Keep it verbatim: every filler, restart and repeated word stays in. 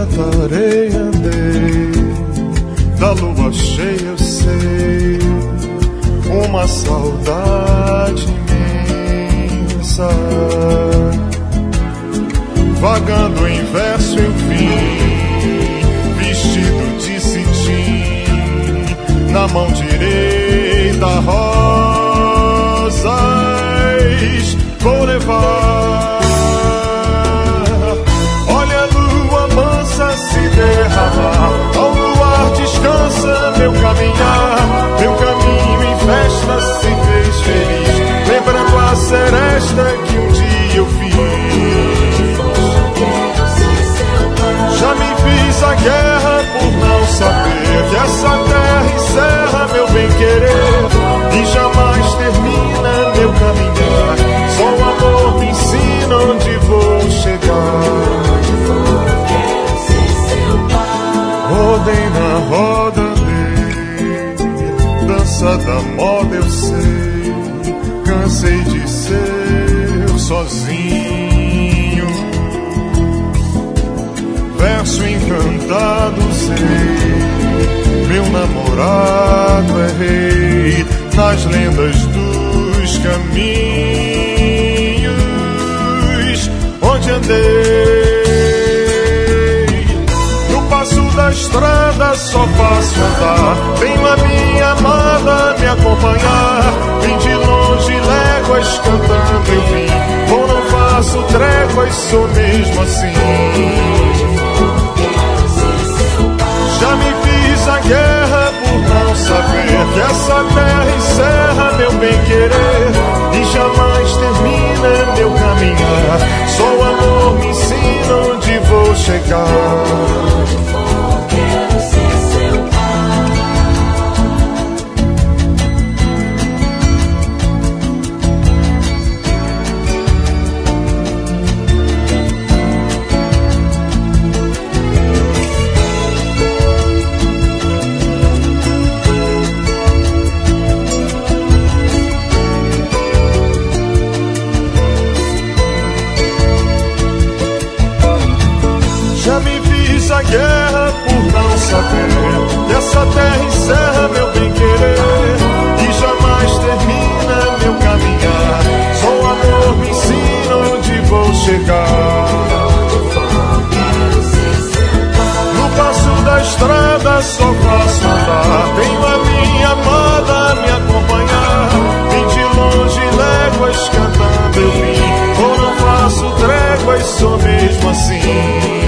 voltarei, andei, da lua cheia eu sei, uma saudade imensa. Vagando em verso eu vim, vestido de cetim, na mão direita rosas vou levar. Olha a lua mansa se derramar, ao luar descansa meu caminhar. Meu caminho em festa se fez feliz, lembrando a seresta que um dia eu fiz. Já me fiz a guerra por não saber que essa terra encerra meu bem-querer e jamais termina meu caminhar. Só o amor me ensina onde vou chegar. Rodei na roda dele, dança da moda eu sei, cansei de ser sozinho. Verso encantado sei, meu namorado é rei, nas lendas dos caminhos onde andei. No passo da estrada só faço andar, tenho a minha amada me acompanhar. Vim de longe léguas cantando eu vim, ou não faço tréguas, sou mesmo assim. Já me fiz a guerra por não saber que essa terra encerra meu bem-querer e jamais termina meu caminhar. Só o amor me ensina onde vou chegar. A guerra por não saber que essa terra encerra meu bem-querer e jamais termina meu caminhar. Só o amor me ensina onde vou chegar. No passo da estrada só faço andar, tenho a minha amada me acompanhar. Vim de longe léguas cantando eu vim, ou não faço tréguas, sou mesmo assim.